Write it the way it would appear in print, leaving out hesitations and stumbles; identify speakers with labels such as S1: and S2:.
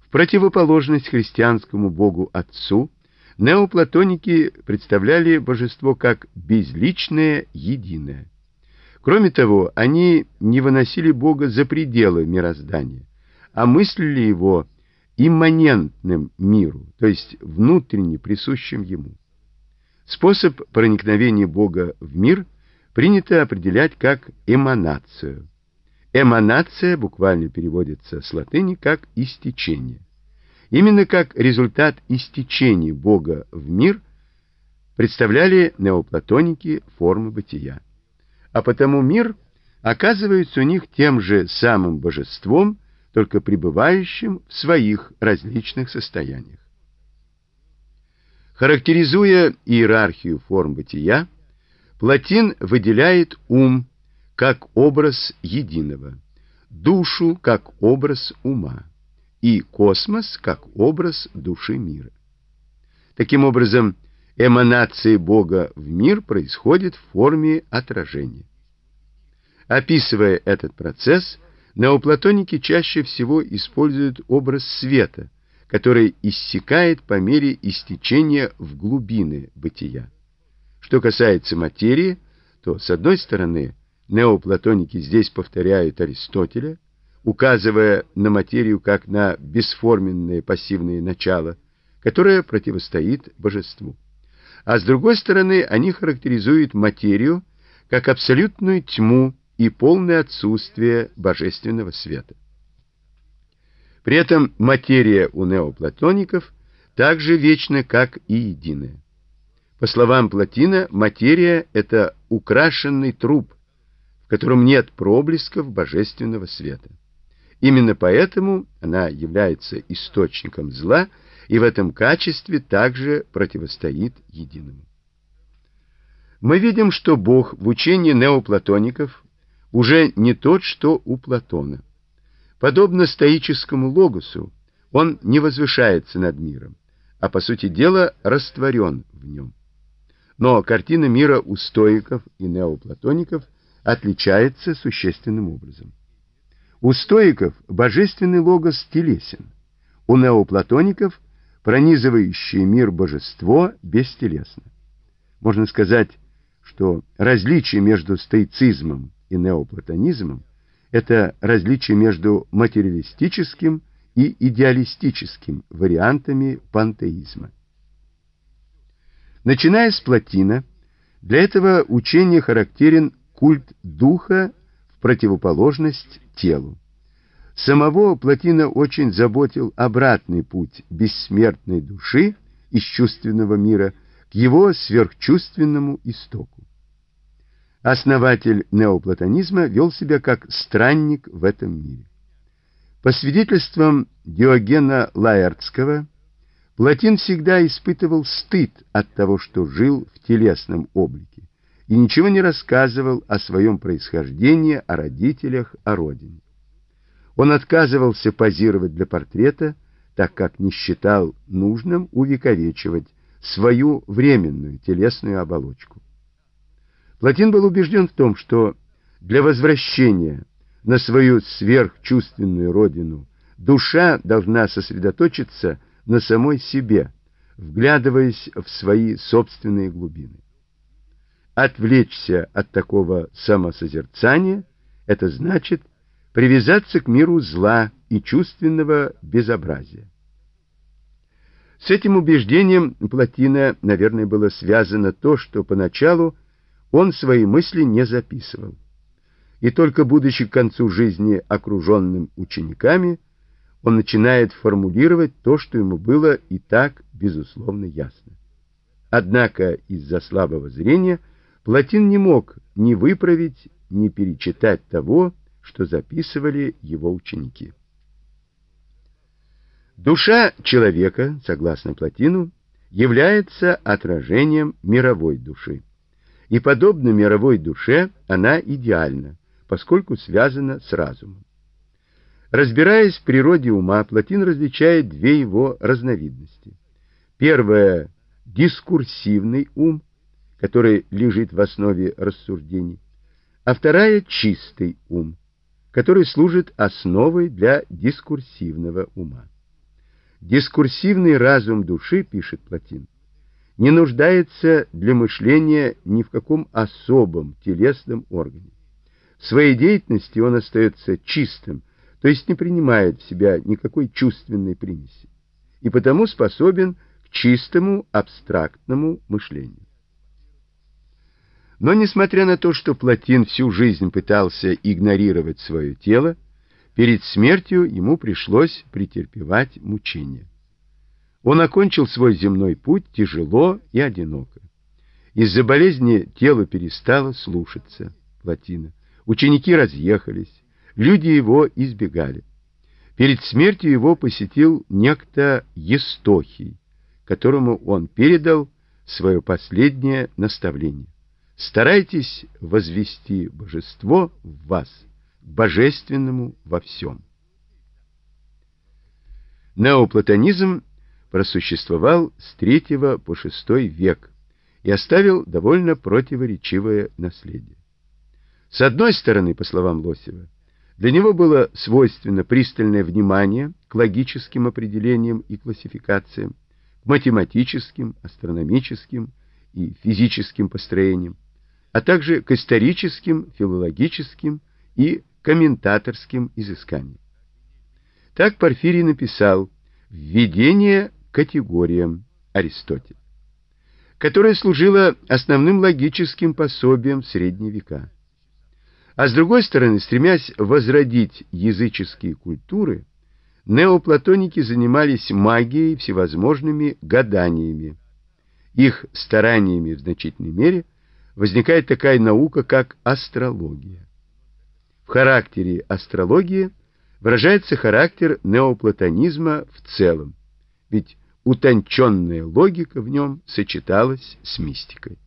S1: В противоположность христианскому Богу Отцу, неоплатоники представляли божество как безличное единое. Кроме того, они не выносили Бога за пределы мироздания, а мыслили его имманентным миру, то есть внутренне присущим ему. Способ проникновения Бога в мир принято определять как эманацию. Эманация буквально переводится с латыни как истечение. Именно как результат истечения Бога в мир представляли неоплатоники формы бытия. А потому мир оказывается у них тем же самым божеством, только пребывающим в своих различных состояниях. Характеризуя иерархию форм бытия, Плотин выделяет ум как образ единого, душу как образ ума и космос как образ души мира. Таким образом, эманация Бога в мир происходит в форме отражения. Описывая этот процесс, неоплатоники чаще всего используют образ света, который иссякает по мере истечения в глубины бытия. Что касается материи, то, с одной стороны, неоплатоники здесь повторяют Аристотеля, указывая на материю как на бесформенное пассивное начало, которое противостоит божеству. А с другой стороны, они характеризуют материю как абсолютную тьму и полное отсутствие божественного света. При этом материя у неоплатоников так же вечна, как и единая. По словам Плотина, материя — это украшенный труп, в котором нет проблесков божественного света. Именно поэтому она является источником зла и в этом качестве также противостоит единому. Мы видим, что Бог в учении неоплатоников уже не тот, что у Платона. Подобно стоическому логосу, он не возвышается над миром, а по сути дела растворен в нем. Но картина мира у стоиков и неоплатоников отличается существенным образом. У стоиков божественный логос телесен, у неоплатоников пронизывающее мир божество бестелесно. Можно сказать, что различие между стоицизмом и неоплатонизмом — это различие между материалистическим и идеалистическим вариантами пантеизма. Начиная с Плотина, для этого учения характерен культ духа в противоположность телу. Самого Плотина очень заботил обратный путь бессмертной души из чувственного мира к его сверхчувственному истоку. Основатель неоплатонизма вел себя как странник в этом мире. По свидетельствам Диогена Лаэртского, Плотин всегда испытывал стыд от того, что жил в телесном облике, и ничего не рассказывал о своем происхождении, о родителях, о родине. Он отказывался позировать для портрета, так как не считал нужным увековечивать свою временную телесную оболочку. Плотин был убежден в том, что для возвращения на свою сверхчувственную родину душа должна сосредоточиться на самой себе, вглядываясь в свои собственные глубины. Отвлечься от такого самосозерцания — это значит привязаться к миру зла и чувственного безобразия. С этим убеждением Плотина, наверное, было связано то, что поначалу он свои мысли не записывал. И только будучи к концу жизни окруженным учениками, он начинает формулировать то, что ему было и так безусловно ясно. Однако из-за слабого зрения Плотин не мог ни выправить, ни перечитать того, что записывали его ученики. Душа человека, согласно Плотину, является отражением мировой души. И подобно мировой душе, она идеальна, поскольку связана с разумом. Разбираясь в природе ума, Плотин различает две его разновидности. Первая — дискурсивный ум, который лежит в основе рассуждений, а вторая — чистый ум, который служит основой для дискурсивного ума. Дискурсивный разум души, пишет Платин, не нуждается для мышления ни в каком особом телесном органе. В своей деятельности он остается чистым, то есть не принимает в себя никакой чувственной примеси, и потому способен к чистому абстрактному мышлению. Но несмотря на то, что Платин всю жизнь пытался игнорировать свое тело, перед смертью ему пришлось претерпевать мучения. Он окончил свой земной путь тяжело и одиноко. Из-за болезни тело перестало слушаться Платина. Ученики разъехались, люди его избегали. Перед смертью его посетил некто Евстохий, которому он передал свое последнее наставление. Старайтесь возвести божество в вас, к божественному во всем. Неоплатонизм просуществовал с III по VI век и оставил довольно противоречивое наследие. С одной стороны, по словам Лосева, для него было свойственно пристальное внимание к логическим определениям и классификациям, к математическим, астрономическим и физическим построениям, а также к историческим, филологическим и комментаторским изысканиям. Так Порфирий написал «Введение к категориям» Аристотеля, которое служило основным логическим пособием в средние века. А с другой стороны, стремясь возродить языческие культуры, неоплатоники занимались магией и всевозможными гаданиями. Их стараниями в значительной мере возникает такая наука, как астрология. В характере астрологии выражается характер неоплатонизма в целом, ведь утонченная логика в нем сочеталась с мистикой.